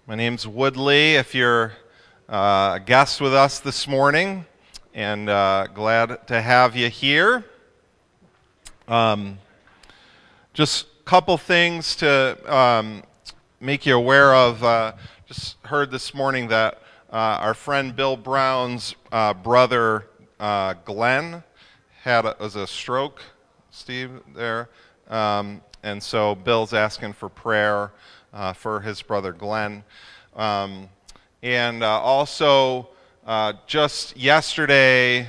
My name's Woodley. If you're a guest with us this morning, and glad to have you here. Just a couple things to make you aware of. Just heard this morning that our friend Bill Brown's brother Glenn was a stroke. Steve there, and so Bill's asking for prayer for his brother Glenn. And also, just yesterday,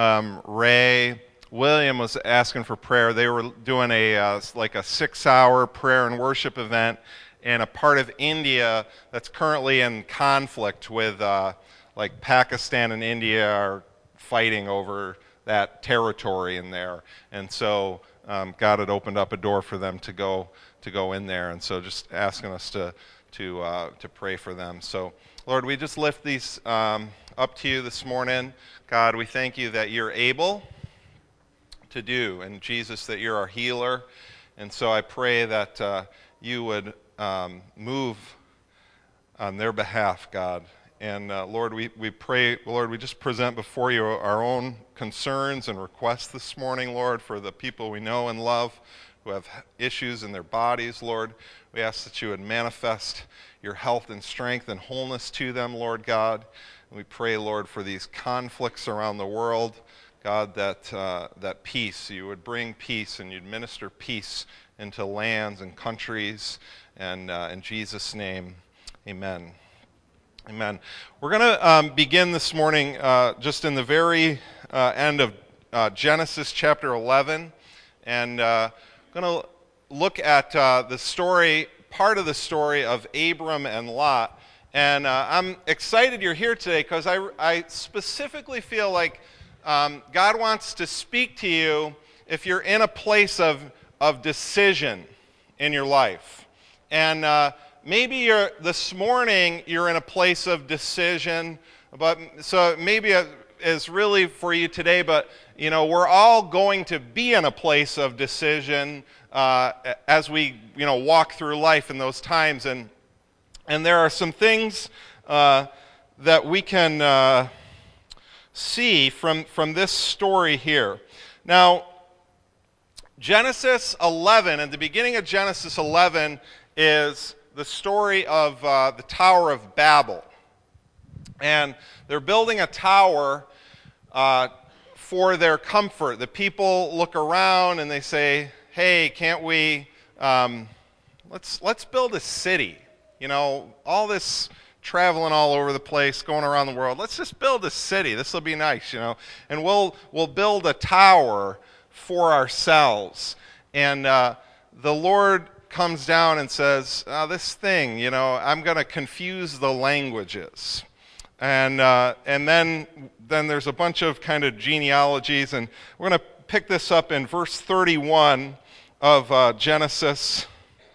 Ray William was asking for prayer. They were doing like a 6-hour prayer and worship event in a part of India that's currently in conflict with, like Pakistan and India are fighting over that territory in there. And so God had opened up a door for them to go in there. And so just asking us to pray for them. So, Lord, we just lift these up to you this morning. God, we thank you that you're able to do, and Jesus, that you're our healer. And so I pray that you would move on their behalf, God. And Lord, we pray, Lord, we just present before you our own concerns and requests this morning, Lord, for the people we know and love who have issues in their bodies, Lord. We ask that you would manifest your health and strength and wholeness to them, Lord God. And we pray, Lord, for these conflicts around the world, God, that peace, you would bring peace and you'd minister peace into lands and countries. And in Jesus' name, amen. Amen. We're going to begin this morning just in the very end of Genesis chapter 11. And going to look at the story, part of the story of Abram and Lot. And I'm excited you're here today because I specifically feel like God wants to speak to you if you're in a place of decision in your life. And maybe this morning you're in a place of decision, but so maybe it is really for you today, but you know, we're all going to be in a place of decision as we, walk through life in those times. And there are some things that we can see from this story here. Now, Genesis 11, at the beginning of Genesis 11, is the story of the Tower of Babel. And they're building a tower for their comfort. The people look around and they say, hey, can't we, let's build a city. All this traveling all over the place, going around the world, let's just build a city. This will be nice, and we'll build a tower for ourselves. And the Lord comes down and says, this thing, I'm going to confuse the languages. And then there's a bunch of kind of genealogies, and we're going to pick this up in verse 31 of Genesis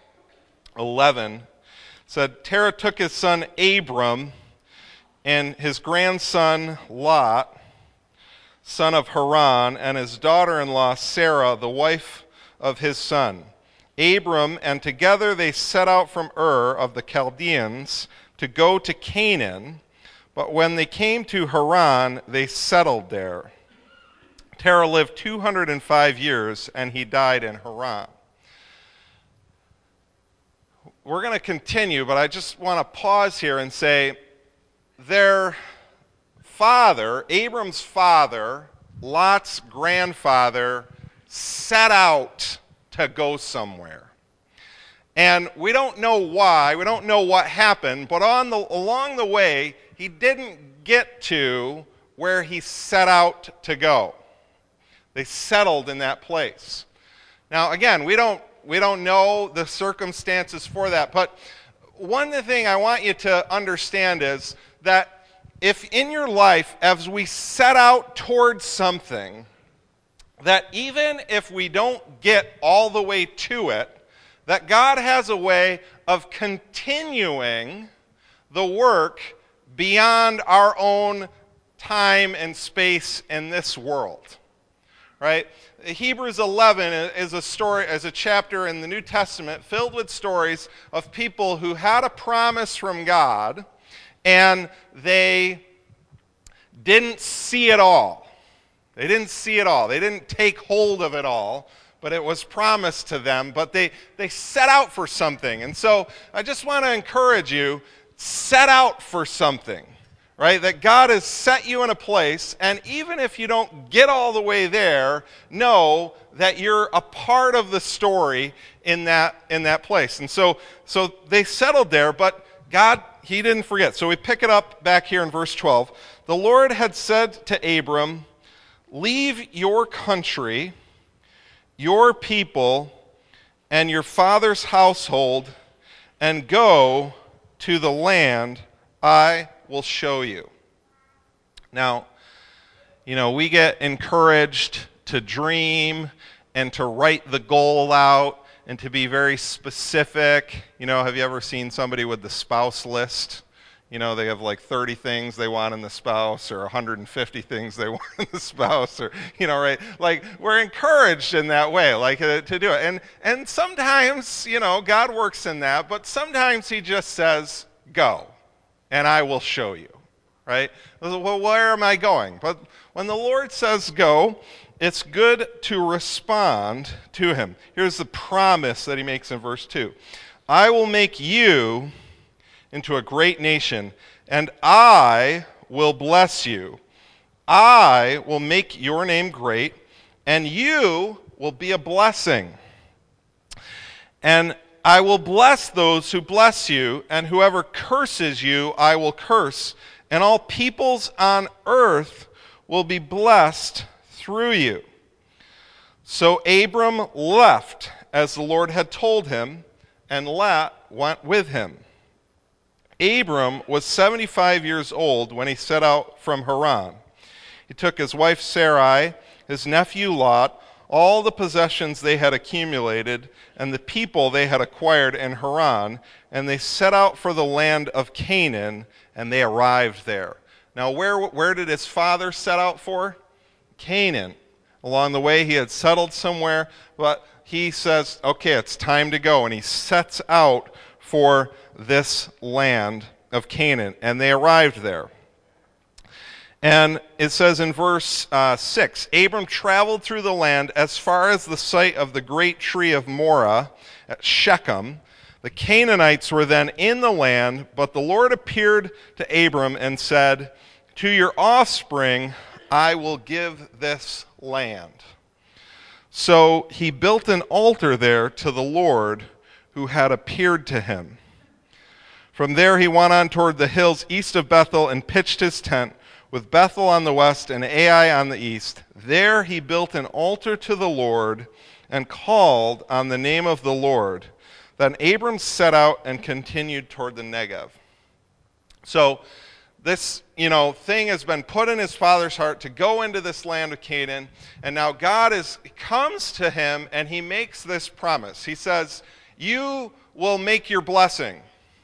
11. It said, Terah took his son Abram and his grandson Lot, son of Haran, and his daughter-in-law Sarah, the wife of his son, Abram, and together they set out from Ur of the Chaldeans to go to Canaan. But when they came to Haran, they settled there. Terah lived 205 years, and he died in Haran. We're going to continue, but I just want to pause here and say, their father, Abram's father, Lot's grandfather, set out to go somewhere. And we don't know why, we don't know what happened, but along the way, he didn't get to where he set out to go. They settled in that place. Now, again, we don't know the circumstances for that, but one thing I want you to understand is that if in your life, as we set out towards something, that even if we don't get all the way to it, that God has a way of continuing the work beyond our own time and space in this world. right? Hebrews 11 is a story, as a chapter in the New Testament filled with stories of people who had a promise from God and they didn't see it all. They didn't see it all. They didn't take hold of it all, but it was promised to them. But they set out for something. And so I just want to encourage you, set out for something, right? That God has set you in a place, and even if you don't get all the way there, know that you're a part of the story in that place. And so they settled there, but God, he didn't forget. So we pick it up back here in verse 12. The Lord had said to Abram, leave your country, your people, and your father's household, and go to the land I will show you. Now, we get encouraged to dream and to write the goal out and to be very specific. Have you ever seen somebody with the spouse list? They have like 30 things they want in the spouse or 150 things they want in the spouse or, right? Like, we're encouraged in that way, like to do it. And sometimes, God works in that, but sometimes he just says, go, and I will show you, right? Well, where am I going? But when the Lord says go, it's good to respond to him. Here's the promise that he makes in verse 2. I will make you into a great nation, and I will bless you. I will make your name great, and you will be a blessing. And I will bless those who bless you, and whoever curses you, I will curse. And all peoples on earth will be blessed through you. So Abram left as the Lord had told him, and Lot went with him. Abram was 75 years old when he set out from Haran. He took his wife Sarai, his nephew Lot, all the possessions they had accumulated, and the people they had acquired in Haran, and they set out for the land of Canaan, and they arrived there. Now, where did his father set out for? Canaan. Along the way, he had settled somewhere, but he says, okay, it's time to go, and he sets out for this land of Canaan, and they arrived there. And it says in verse 6, Abram traveled through the land as far as the site of the great tree of Moreh at Shechem. The Canaanites were then in the land, but the Lord appeared to Abram and said, to your offspring I will give this land. So he built an altar there to the Lord who had appeared to him. From there he went on toward the hills east of Bethel and pitched his tent, with Bethel on the west and Ai on the east. There he built an altar to the Lord and called on the name of the Lord. Then Abram set out and continued toward the Negev. So this, thing has been put in his father's heart to go into this land of Canaan, and now God comes to him and he makes this promise. He says, you will make your blessing.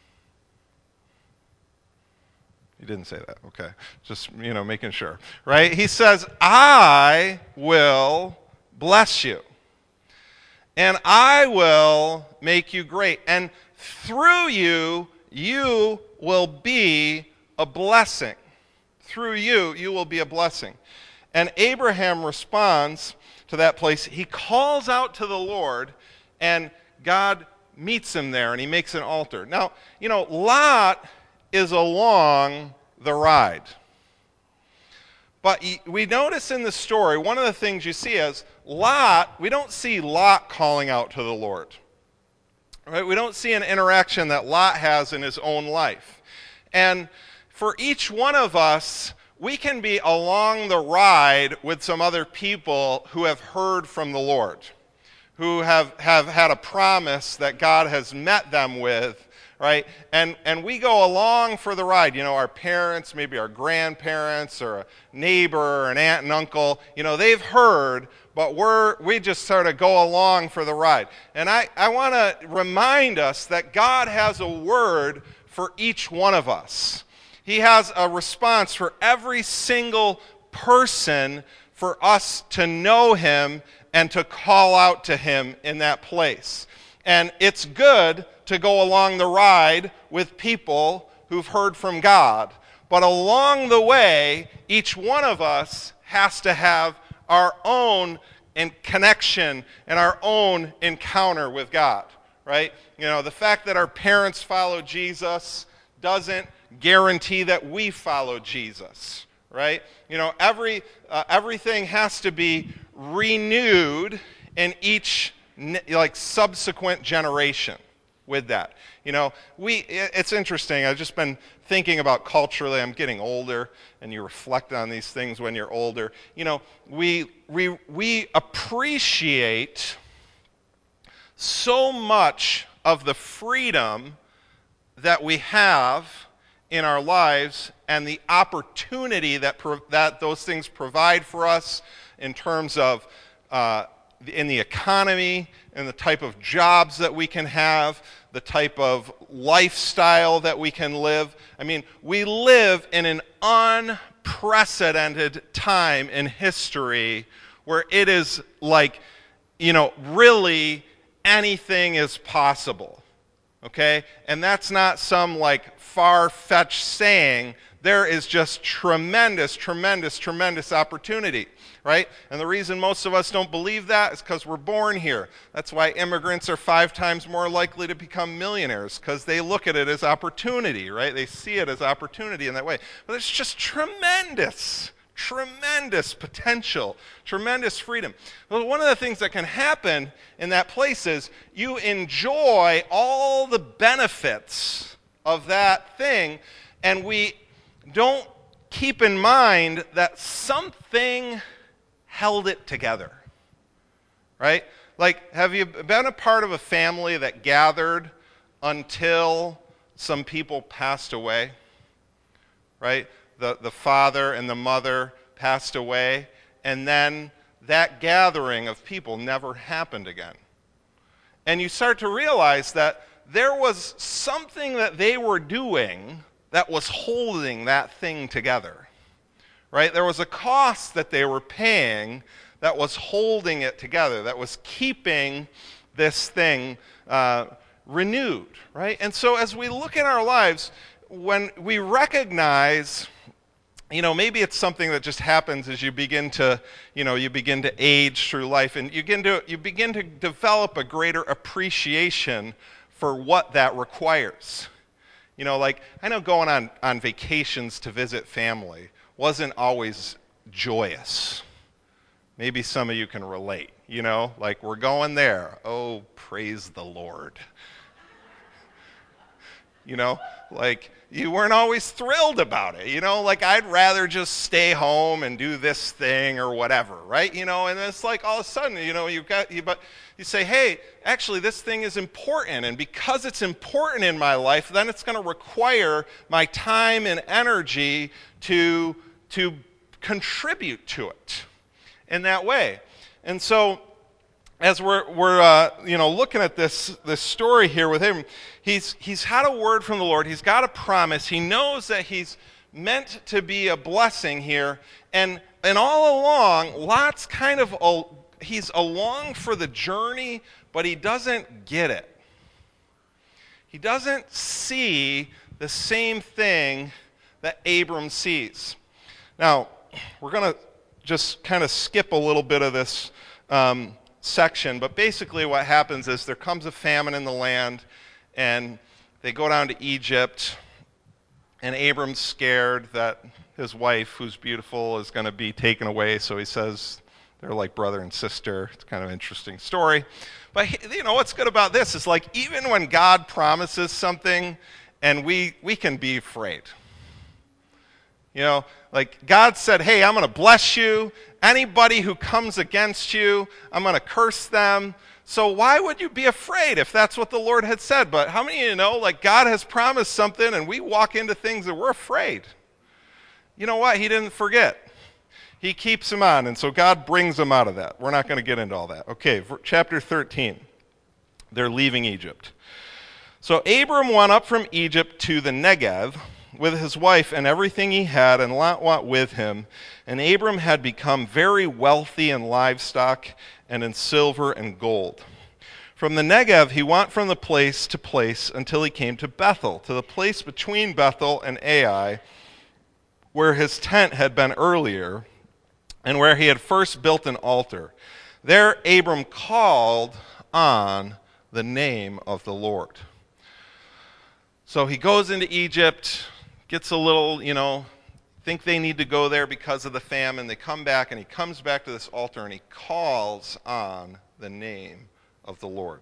He didn't say that, okay. Just, making sure, right? He says, I will bless you. And I will make you great. And through you, you will be a blessing. Through you, you will be a blessing. And Abraham responds to that place. He calls out to the Lord, and God meets him there, and he makes an altar. Now, Lot is along the ride. But we notice in the story, one of the things you see is Lot, we don't see Lot calling out to the Lord. Right? We don't see an interaction that Lot has in his own life. And for each one of us, we can be along the ride with some other people who have heard from the Lord, who have had a promise that God has met them with, right? And we go along for the ride. Our parents, maybe our grandparents, or a neighbor, or an aunt and uncle, they've heard, but we just sort of go along for the ride. And I want to remind us that God has a word for each one of us. He has a response for every single person for us to know him and to call out to him in that place. And it's good to go along the ride with people who've heard from God. But along the way, each one of us has to have our own connection and our own encounter with God, right? The fact that our parents follow Jesus doesn't guarantee that we follow Jesus, right? Everything has to be renewed in each subsequent generation with that. It's interesting. I've just been thinking about culturally. I'm getting older, and you reflect on these things when you're older. We appreciate so much of the freedom that we have in our lives and the opportunity that those things provide for us in terms of in the economy and the type of jobs that we can have, the type of lifestyle that we can live. I mean, we live in an unprecedented time in history where it is really anything is possible. Okay? And that's not some far-fetched saying. There is just tremendous opportunity, right? And the reason most of us don't believe that is because we're born here. That's why immigrants are 5 times more likely to become millionaires, because they look at it as opportunity, right? They see it as opportunity in that way. But it's just tremendous potential, tremendous freedom. Well, one of the things that can happen in that place is you enjoy all the benefits of that thing, and we don't keep in mind that something held it together, right? Have you been a part of a family that gathered until some people passed away, right? The father and the mother passed away, and then that gathering of people never happened again. And you start to realize that there was something that they were doing that was holding that thing together, right? There was a cost that they were paying that was holding it together, that was keeping this thing renewed, right? And so as we look at our lives, when we recognize, maybe it's something that just happens as you begin to age through life, and you begin to develop a greater appreciation for what that requires. I know going on vacations to visit family wasn't always joyous. Maybe some of you can relate, we're going there. Oh, praise the Lord. You weren't always thrilled about it, I'd rather just stay home and do this thing or whatever, right? And it's all of a sudden, you say, hey, actually this thing is important, and because it's important in my life, then it's going to require my time and energy to contribute to it in that way. And so as we're looking at this story here with him, he's had a word from the Lord. He's got a promise. He knows that he's meant to be a blessing here, and all along, Lot's he's along for the journey, but he doesn't get it. He doesn't see the same thing that Abram sees. Now, we're going to just kind of skip a little bit of this section, but basically what happens is there comes a famine in the land, and they go down to Egypt, and Abram's scared that his wife, who's beautiful, is going to be taken away, so he says they're like brother and sister. It's kind of an interesting story. But what's good about this is even when God promises something, and we can be afraid. God said, hey, I'm going to bless you. Anybody who comes against you, I'm going to curse them. So why would you be afraid if that's what the Lord had said? But how many of you know, God has promised something, and we walk into things and we're afraid? You know what? He didn't forget. He keeps them on, and so God brings them out of that. We're not going to get into all that. Okay, chapter 13. They're leaving Egypt. So Abram went up from Egypt to the Negev, with his wife and everything he had, and Lot went with him. And Abram had become very wealthy in livestock and in silver and gold. From the Negev he went from the place to place until he came to Bethel, to the place between Bethel and Ai, where his tent had been earlier, and where he had first built an altar. There Abram called on the name of the Lord. So he goes into Egypt, gets a little, think they need to go there because of the famine. They come back, and he comes back to this altar, and he calls on the name of the Lord.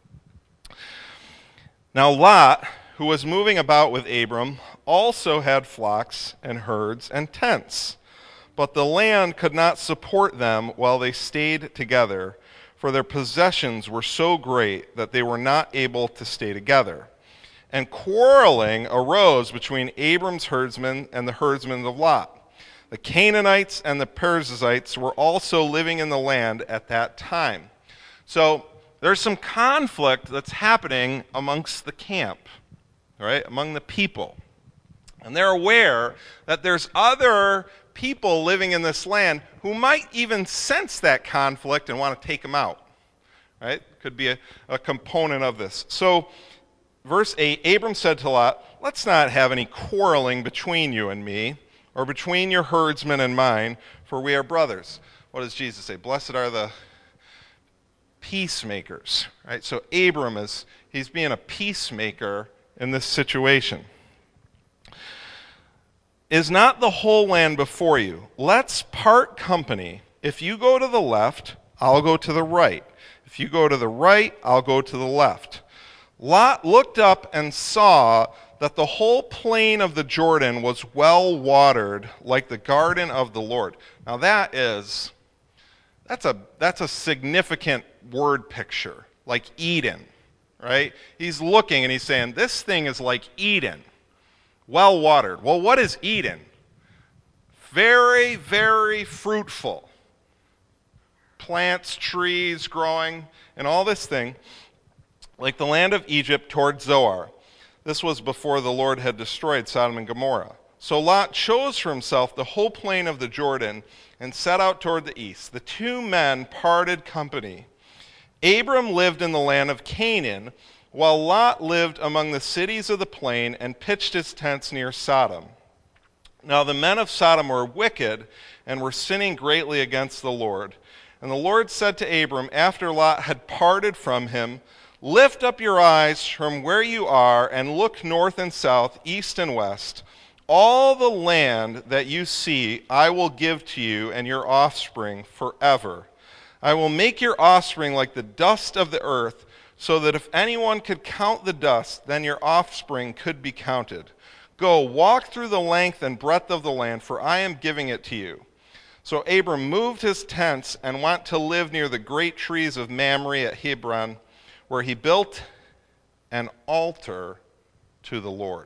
Now Lot, who was moving about with Abram, also had flocks and herds and tents. But the land could not support them while they stayed together, for their possessions were so great that they were not able to stay together. And quarreling arose between Abram's herdsmen and the herdsmen of Lot. The Canaanites and the Perizzites were also living in the land at that time. So there's some conflict that's happening amongst the camp, right, among the people. And they're aware that there's other people living in this land who might even sense that conflict and want to take them out, right? Could be a component of this. So verse 8, Abram said to Lot, let's not have any quarreling between you and me, or between your herdsmen and mine, for we are brothers. What does Jesus say? Blessed are the peacemakers, right? So Abram he's being a peacemaker in this situation. Is not the whole land before you? Let's part company. If you go to the left, I'll go to the right. If you go to the right, I'll go to the left. Lot looked up and saw that the whole plain of the Jordan was well watered, like the garden of the Lord. Now that's a significant word picture, like Eden, right? He's looking and he's saying, this thing is like Eden, well watered. Well, what is Eden? Very, very fruitful. Plants, trees growing, and all this thing, like the land of Egypt toward Zoar. This was before the Lord had destroyed Sodom and Gomorrah. So Lot chose for himself the whole plain of the Jordan and set out toward the east. The two men parted company. Abram lived in the land of Canaan, while Lot lived among the cities of the plain and pitched his tents near Sodom. Now the men of Sodom were wicked and were sinning greatly against the Lord. And the Lord said to Abram, after Lot had parted from him, lift up your eyes from where you are and look north and south, east and west. All the land that you see I will give to you and your offspring forever. I will make your offspring like the dust of the earth, so that if anyone could count the dust, then your offspring could be counted. Go, walk through the length and breadth of the land, for I am giving it to you. So Abram moved his tents and went to live near the great trees of Mamre at Hebron, where he built an altar to the Lord.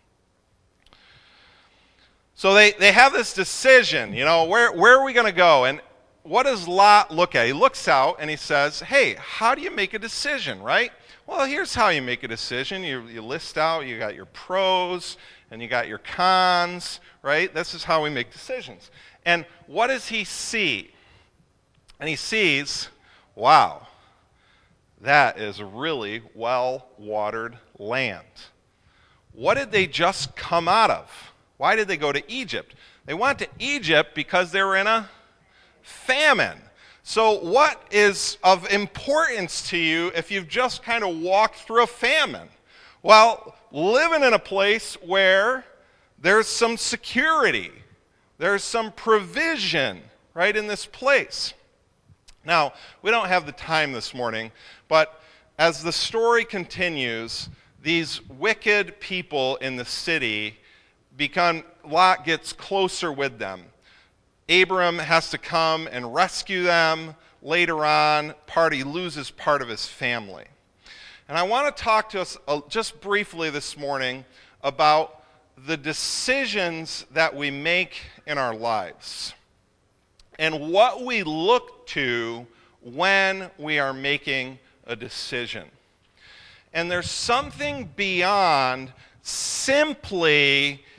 So they have this decision, where are we going to go? And what does Lot look at? He looks out and he says, hey, how do you make a decision, right? Well, here's how you make a decision. You list out, you got your pros and you got your cons, right? This is how we make decisions. And what does he see? And he sees, wow, that is a really well-watered land. What did they just come out of? Why did they go to Egypt? They went to Egypt because they were in a famine. So what is of importance to you if you've just kind of walked through a famine? Well, living in a place where there's some security, there's some provision, right, in this place. Now, we don't have the time this morning, but as the story continues, these wicked people in the city Lot gets closer with them. Abram has to come and rescue them. Later on, he loses part of his family. And I want to talk to us just briefly this morning about the decisions that we make in our lives and what we look to when we are making a decision. And there's something beyond simply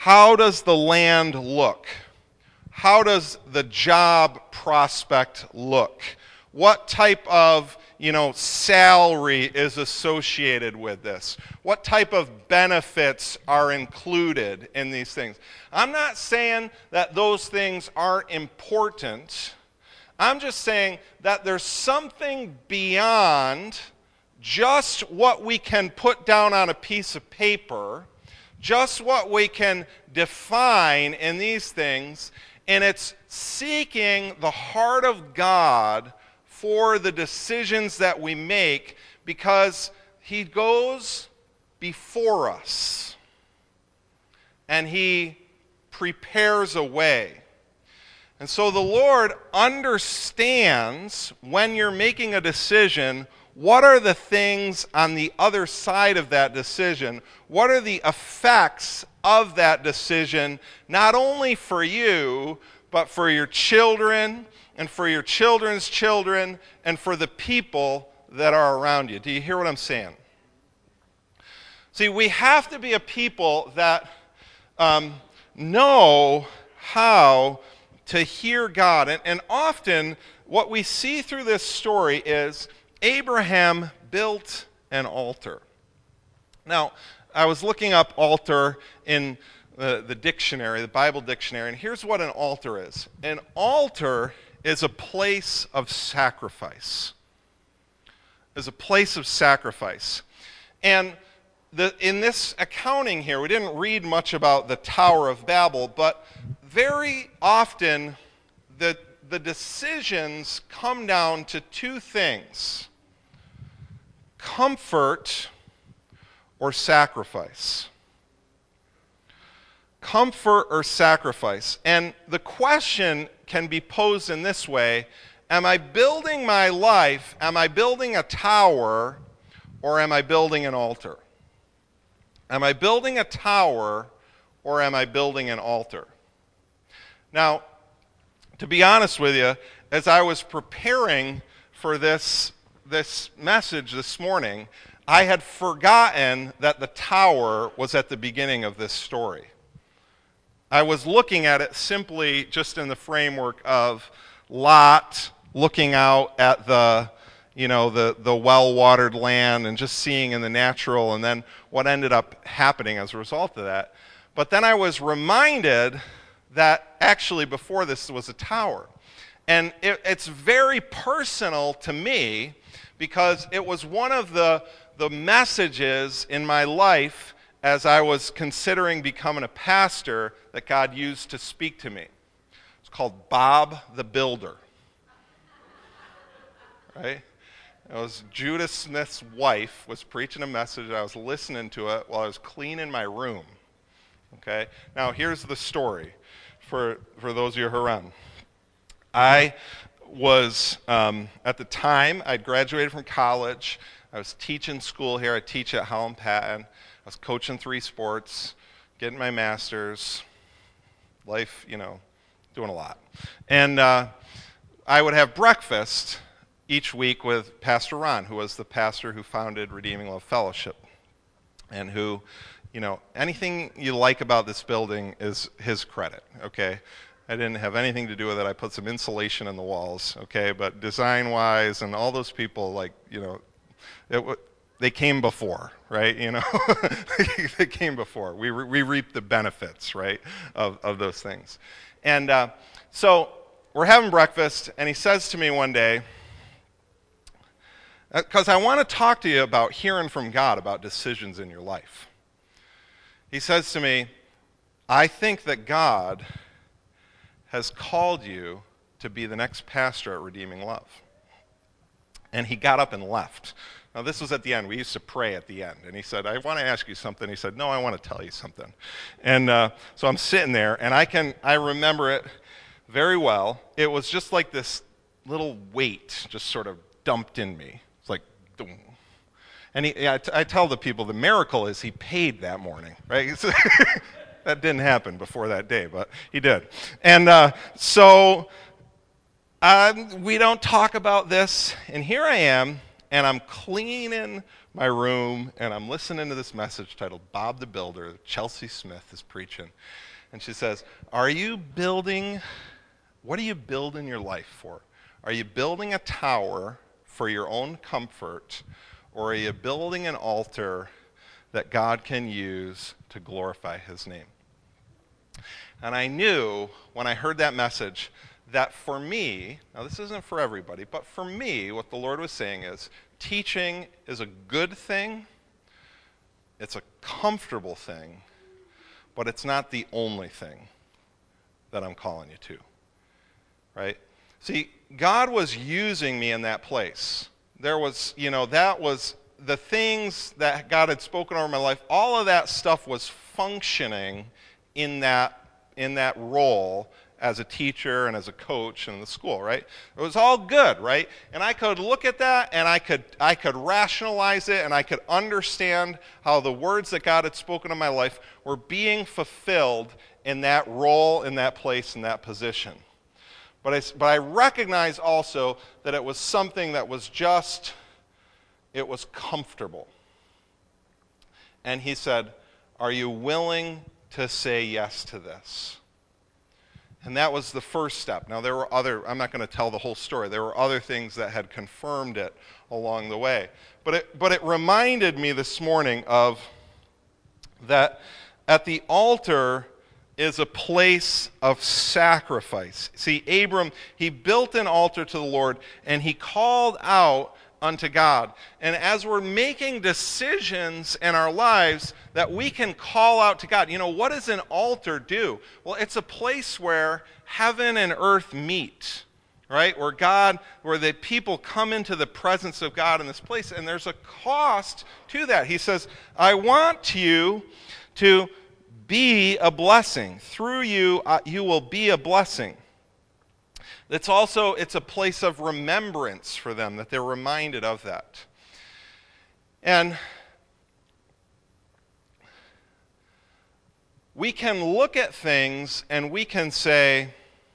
How does the land look? How does the job prospect look? What type of, salary is associated with this? What type of benefits are included in these things? I'm not saying that those things aren't important. I'm just saying that there's something beyond just what we can put down on a piece of paper, just what we can define in these things, and it's seeking the heart of God for the decisions that we make, because he goes before us and he prepares a way. And so the Lord understands when you're making a decision, what are the things on the other side of that decision? What are the effects of that decision, not only for you, but for your children and for your children's children and for the people that are around you? Do you hear what I'm saying? See, we have to be a people that know how to hear God. And often what we see through this story is Abraham built an altar. Now, I was looking up altar in the dictionary, the Bible dictionary, and here's what an altar is. An altar is a place of sacrifice. Is a place of sacrifice. And in this accounting here, we didn't read much about the Tower of Babel, but very often the decisions come down to two things: comfort or sacrifice. Comfort or sacrifice. And the question can be posed in this way: am I building my life, am I building a tower, or am I building an altar? Am I building a tower, or am I building an altar? Now, to be honest with you, as I was preparing for this message this morning, I had forgotten that the tower was at the beginning of this story. I was looking at it simply just in the framework of Lot looking out at the well-watered land and just seeing in the natural, and then what ended up happening as a result of that. But then I was reminded that actually before this was a tower. And it's very personal to me, because it was one of the messages in my life as I was considering becoming a pastor that God used to speak to me. It's called Bob the Builder. Right? It was Judah Smith's wife was preaching a message. I was listening to it while I was cleaning my room. Okay? Now here's the story for those of you who are around. I was, at the time, I'd graduated from college. I was teaching school here. I teach at Howell Patton. I was coaching 3 sports, getting my master's, life, doing a lot. And I would have breakfast each week with Pastor Ron, who was the pastor who founded Redeeming Love Fellowship, and who, anything you like about this building is his credit, okay? I didn't have anything to do with it. I put some insulation in the walls, okay? But design-wise, and all those people, they came before, right? They came before. We reaped the benefits, right, of those things. And so we're having breakfast, and he says to me one day, because I want to talk to you about hearing from God about decisions in your life. He says to me, I think that God has called you to be the next pastor at Redeeming Love. And he got up and left. Now, this was at the end. We used to pray at the end. And he said, I want to ask you something. He said, no, I want to tell you something. And so I'm sitting there, and I remember it very well. It was just like this little weight just sort of dumped in me. It's like, boom. And I tell the people, the miracle is he paid that morning, right? That didn't happen before that day, but he did. And so we don't talk about this. And here I am, and I'm cleaning my room, and I'm listening to this message titled Bob the Builder. Chelsea Smith is preaching. And she says, what are you building your life for? Are you building a tower for your own comfort, or are you building an altar that God can use to glorify his name? And I knew when I heard that message that for me, now this isn't for everybody, but for me, what the Lord was saying is, teaching is a good thing, it's a comfortable thing, but it's not the only thing that I'm calling you to, right? See, God was using me in that place. There was, that was the things that God had spoken over my life, all of that stuff was functioning in that role as a teacher and as a coach in the school, right? It was all good, right? And I could look at that and I could rationalize it, and I could understand how the words that God had spoken in my life were being fulfilled in that role, in that place, in that position. But I recognize also that it was something that was it was comfortable. And he said, are you willing to say yes to this? And that was the first step. Now, there were I'm not going to tell the whole story. There were other things that had confirmed it along the way. But it reminded me this morning of that at the altar is a place of sacrifice. See, Abram, he built an altar to the Lord, and he called out unto God. And as we're making decisions in our lives that we can call out to God, what does an altar do? Well, it's a place where heaven and earth meet, right? Where the people come into the presence of God in this place, and there's a cost to that. He says, I want you to be a blessing. Through you, you will be a blessing. It's a place of remembrance for them, that they're reminded of that. And we can look at things and we can say,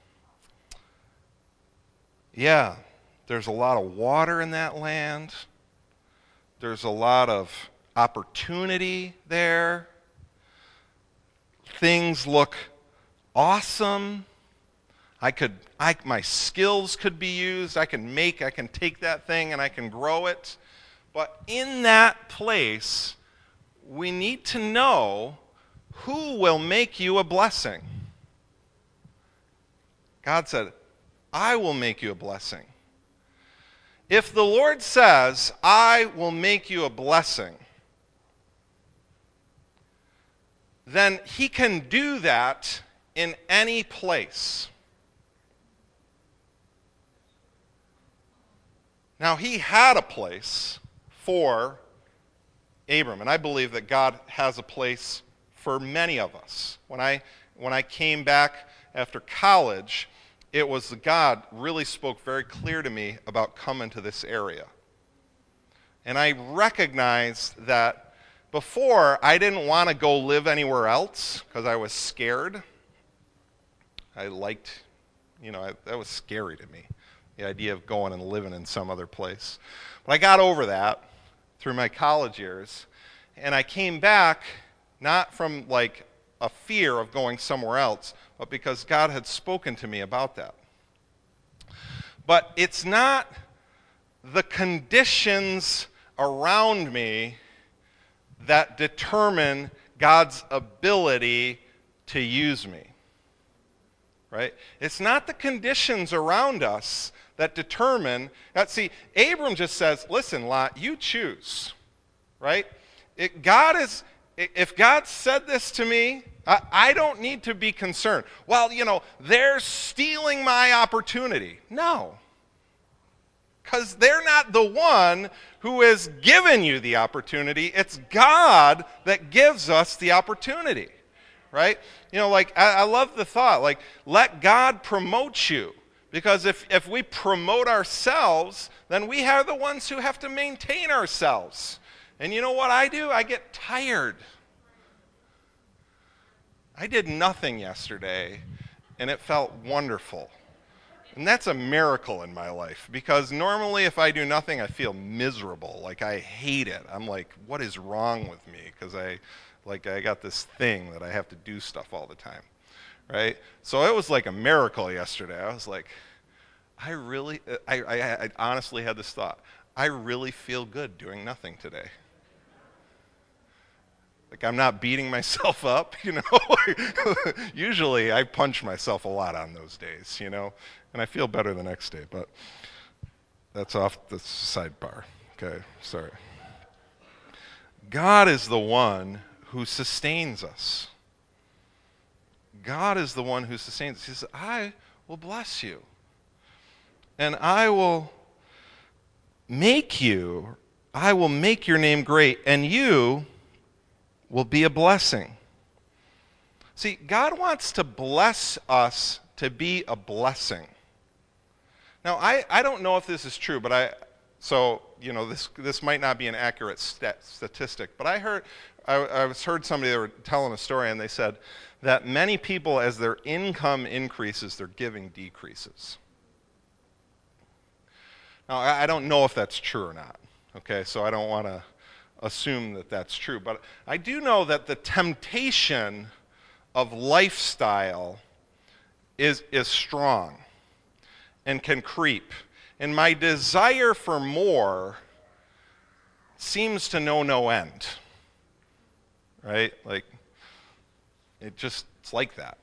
yeah, there's a lot of water in that land. There's a lot of opportunity there. Things look awesome. My skills could be used. I can take that thing and I can grow it. But in that place, we need to know who will make you a blessing. God said, I will make you a blessing. If the Lord says, I will make you a blessing, then he can do that in any place. Now, he had a place for Abram, and I believe that God has a place for many of us. When I came back after college, it was God really spoke very clear to me about coming to this area. And I recognized that before, I didn't want to go live anywhere else because I was scared. That was scary to me, the idea of going and living in some other place. But I got over that through my college years, and I came back not from like a fear of going somewhere else, but because God had spoken to me about that. But it's not the conditions around me that determine God's ability to use me, right? It's not the conditions around us that determine that. See, Abram just says, listen, Lot, you choose, right? If God said this to me, I don't need to be concerned. Well, they're stealing my opportunity. No. Because they're not the one who has given you the opportunity. It's God that gives us the opportunity, right? I love the thought, let God promote you. Because if we promote ourselves, then we are the ones who have to maintain ourselves. And you know what I do? I get tired. I did nothing yesterday, and it felt wonderful. And that's a miracle in my life, because normally if I do nothing, I feel miserable. Like I hate it. I'm like, what is wrong with me? Because I got this thing that I have to do stuff all the time, right? So it was like a miracle yesterday. I was like, I honestly had this thought. I really feel good doing nothing today. Like I'm not beating myself up, Usually I punch myself a lot on those days, and I feel better the next day, but that's off the sidebar. Okay, sorry. God is the one who sustains us. God is the one who sustains us. He says, I will bless you. And I will make your name great, and you will be a blessing. See, God wants to bless us to be a blessing. Now, I don't know if this is true, but this might not be an accurate statistic, but I heard somebody, they were telling a story, and they said that many people, as their income increases, their giving decreases. Now, I don't know if that's true or not, okay, so I don't want to assume that that's true, but I do know that the temptation of lifestyle is strong and can creep. And my desire for more seems to know no end. Right? Like, it's like that.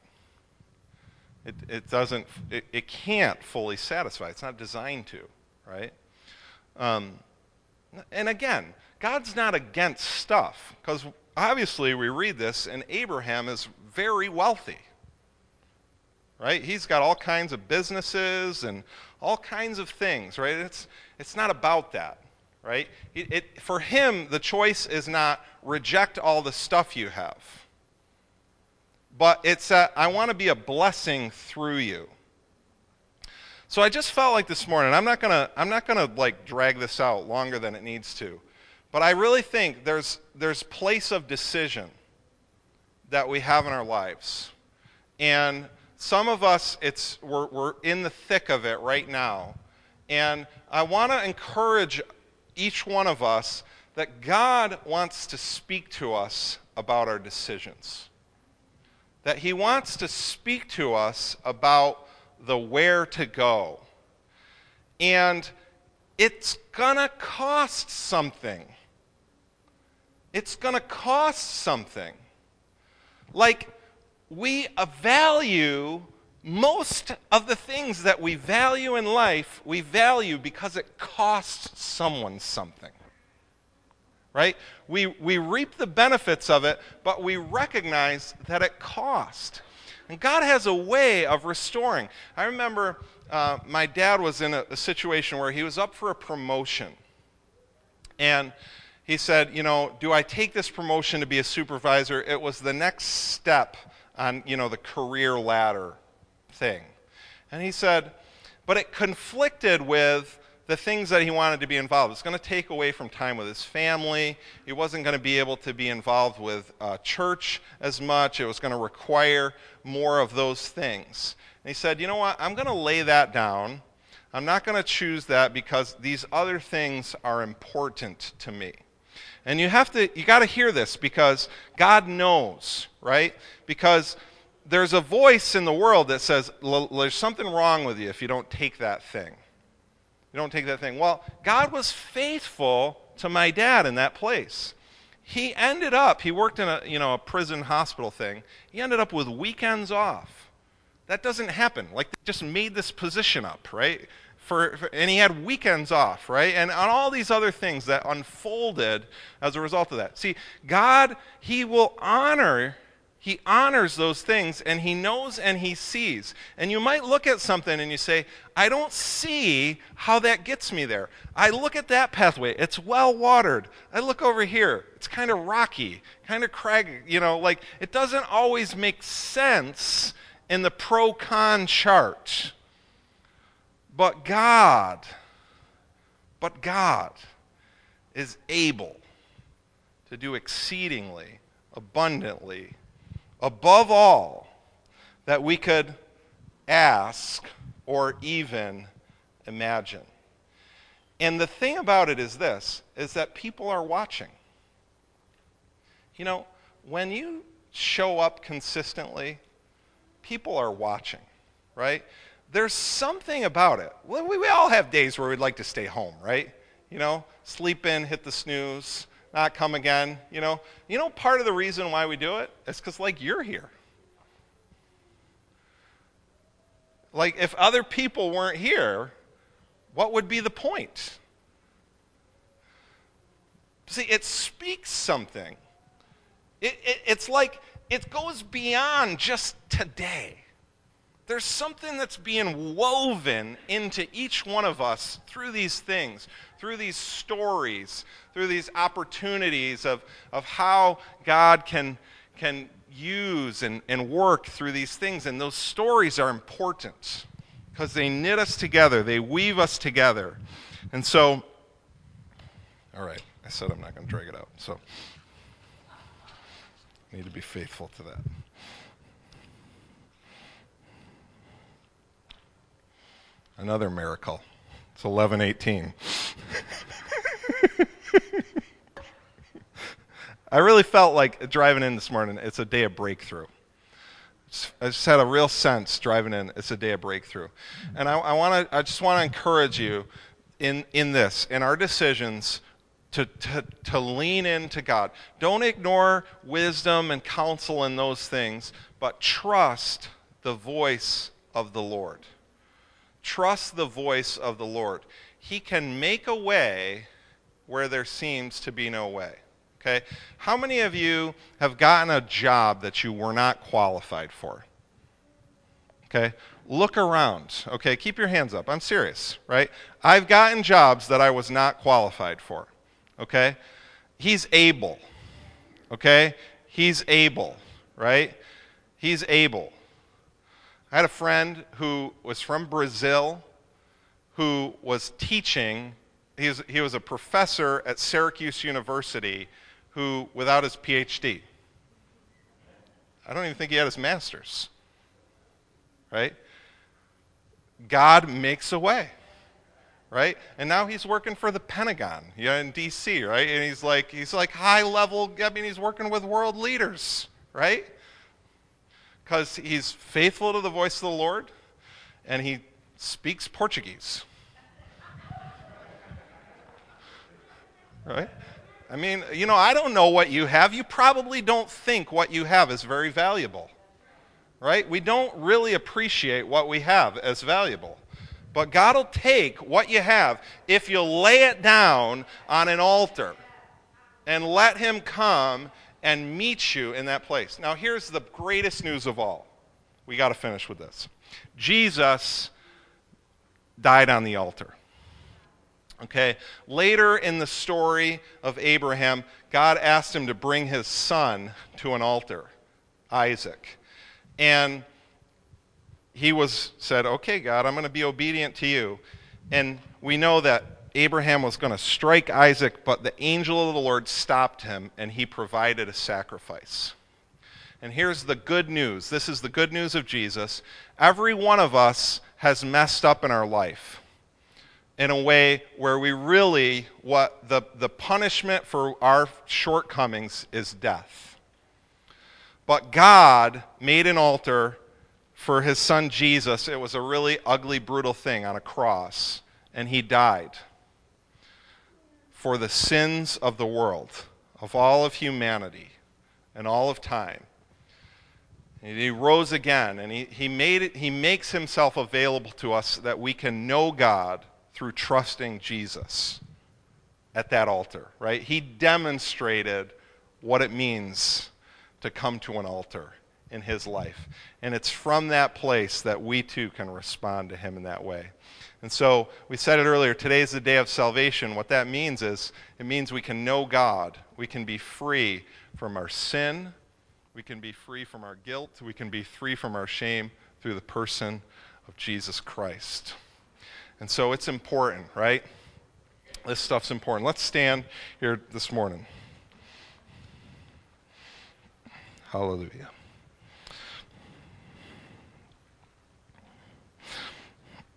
It can't fully satisfy. It's not designed to, right? And again, God's not against stuff, because obviously we read this, and Abraham is very wealthy. Right? He's got all kinds of businesses and all kinds of things, right? It's not about that, right? For him, the choice is not reject all the stuff you have, but it's I want to be a blessing through you. So I just felt like this morning, I'm not gonna like drag this out longer than it needs to, but I really think there's place of decision that we have in our lives, and some of us, we're in the thick of it right now. And I want to encourage each one of us that God wants to speak to us about our decisions. That he wants to speak to us about the where to go. And it's going to cost something. It's going to cost something. Like, we value most of the things that we value in life, we value because it costs someone something. Right? We reap the benefits of it, but we recognize that it cost. And God has a way of restoring. I remember my dad was in a situation where he was up for a promotion. And he said, do I take this promotion to be a supervisor? It was the next step on, the career ladder thing. And he said, but it conflicted with the things that he wanted to be involved. It's going to take away from time with his family. He wasn't going to be able to be involved with church as much. It was going to require more of those things. And he said, you know what, I'm going to lay that down. I'm not going to choose that because these other things are important to me. And you got to hear this, because God knows, right? Because there's a voice in the world that says, there's something wrong with you if you don't take that thing. You don't take that thing. Well, God was faithful to my dad in that place. He worked in a prison hospital thing. He ended up with weekends off. That doesn't happen. Like, they just made this position up, right? And he had weekends off, right? And on all these other things that unfolded as a result of that. See, God, he honors those things, and he knows and he sees. And you might look at something and you say, I don't see how that gets me there. I look at that pathway, it's well watered. I look over here, it's kind of rocky, kind of craggy, it doesn't always make sense in the pro-con chart. But God is able to do exceedingly, abundantly, above all that we could ask or even imagine. And the thing about it is this, is that people are watching. You know, when you show up consistently, people are watching, right? There's something about it. We all have days where we'd like to stay home, right? You know, sleep in, hit the snooze, not come again, you know. You know part of the reason why we do it is because, like, you're here. Like, if other people weren't here, what would be the point? See, it speaks something. It's like it goes beyond just today. There's something that's being woven into each one of us through these things, through these stories, through these opportunities of how God can use and work through these things. And those stories are important because they knit us together, they weave us together. And so, all right, I said I'm not going to drag it out, so I need to be faithful to that. Another miracle. It's 11:18. I really felt like driving in this morning, it's a day of breakthrough. I just had a real sense driving in, it's a day of breakthrough. And I just want to encourage you in this, in our decisions, to lean into God. Don't ignore wisdom and counsel and those things, but trust the voice of the Lord. Trust the voice of the Lord. He can make a way where there seems to be no way. Okay? How many of you have gotten a job that you were not qualified for? Okay? Look around. Okay? Keep your hands up. I'm serious, right? I've gotten jobs that I was not qualified for. Okay? He's able. Okay? He's able, right? He's able. I had a friend who was from Brazil who was teaching. He was a professor at Syracuse University who, without his PhD, I don't even think he had his master's, right? God makes a way, right? And now he's working for the Pentagon, in D.C., right? And he's like high level. I mean, he's working with world leaders, right? Because he's faithful to the voice of the Lord, and he speaks Portuguese. Right? I mean, I don't know what you have. You probably don't think what you have is very valuable. Right? We don't really appreciate what we have as valuable. But God will take what you have if you lay it down on an altar and let him come and meet you in that place. Now, here's the greatest news of all. We got to finish with this. Jesus died on the altar. Okay? Later in the story of Abraham, God asked him to bring his son to an altar, Isaac. And he said, okay, God, I'm going to be obedient to you. And we know that Abraham was going to strike Isaac, but the angel of the Lord stopped him, and he provided a sacrifice. And here's the good news. This is the good news of Jesus. Every one of us has messed up in our life in a way where we really, the punishment for our shortcomings is death. But God made an altar for his son Jesus. It was a really ugly, brutal thing on a cross, and he died for the sins of the world, of all of humanity and all of time. And he rose again, and he makes himself available to us that we can know God through trusting Jesus at that altar, right? He demonstrated what it means to come to an altar in his life. And it's from that place that we too can respond to him in that way. And so we said it earlier, today is the day of salvation. What that means is it means we can know God. We can be free from our sin. We can be free from our guilt. We can be free from our shame through the person of Jesus Christ. And so it's important, right? This stuff's important. Let's stand here this morning. Hallelujah.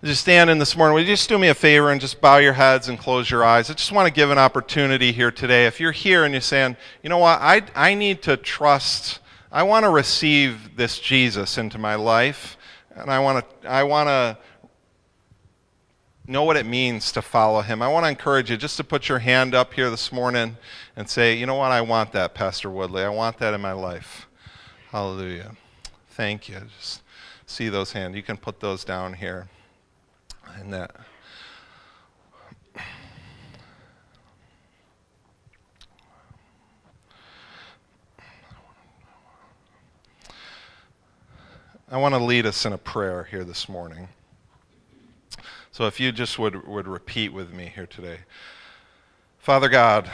Just stand in this morning. Would you just do me a favor and just bow your heads and close your eyes? I just want to give an opportunity here today. If you're here and you're saying, you know what, I need to trust, I want to receive this Jesus into my life, and I want to know what it means to follow him. I want to encourage you just to put your hand up here this morning and say, you know what, I want that, Pastor Woodley. I want that in my life. Hallelujah. Thank you. Just see those hands. You can put those down here. And that. I want to lead us in a prayer here this morning. So if you just would repeat with me here today. Father God,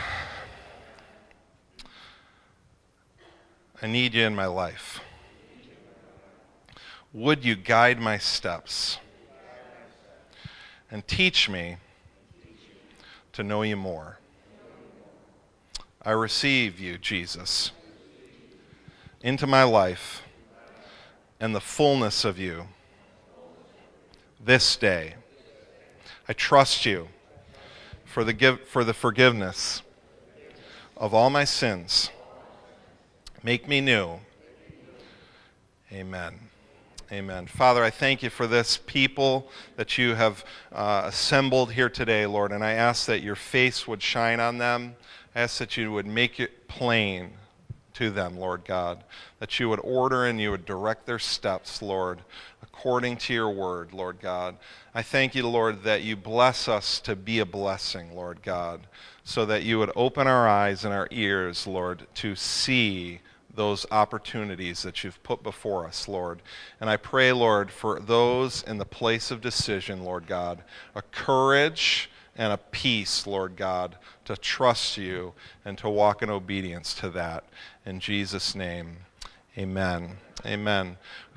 I need you in my life. Would you guide my steps and teach me to know you more? I receive you, Jesus, into my life and the fullness of you this day. I trust you for the forgiveness of all my sins. Make me new. Amen. Amen. Father, I thank you for this people that you have assembled here today, Lord, and I ask that your face would shine on them. I ask that you would make it plain to them, Lord God, that you would order and you would direct their steps, Lord, according to your word, Lord God. I thank you, Lord, that you bless us to be a blessing, Lord God, so that you would open our eyes and our ears, Lord, to see those opportunities that you've put before us, Lord. And I pray, Lord, for those in the place of decision, Lord God, a courage and a peace, Lord God, to trust you and to walk in obedience to that. In Jesus' name, amen. Amen.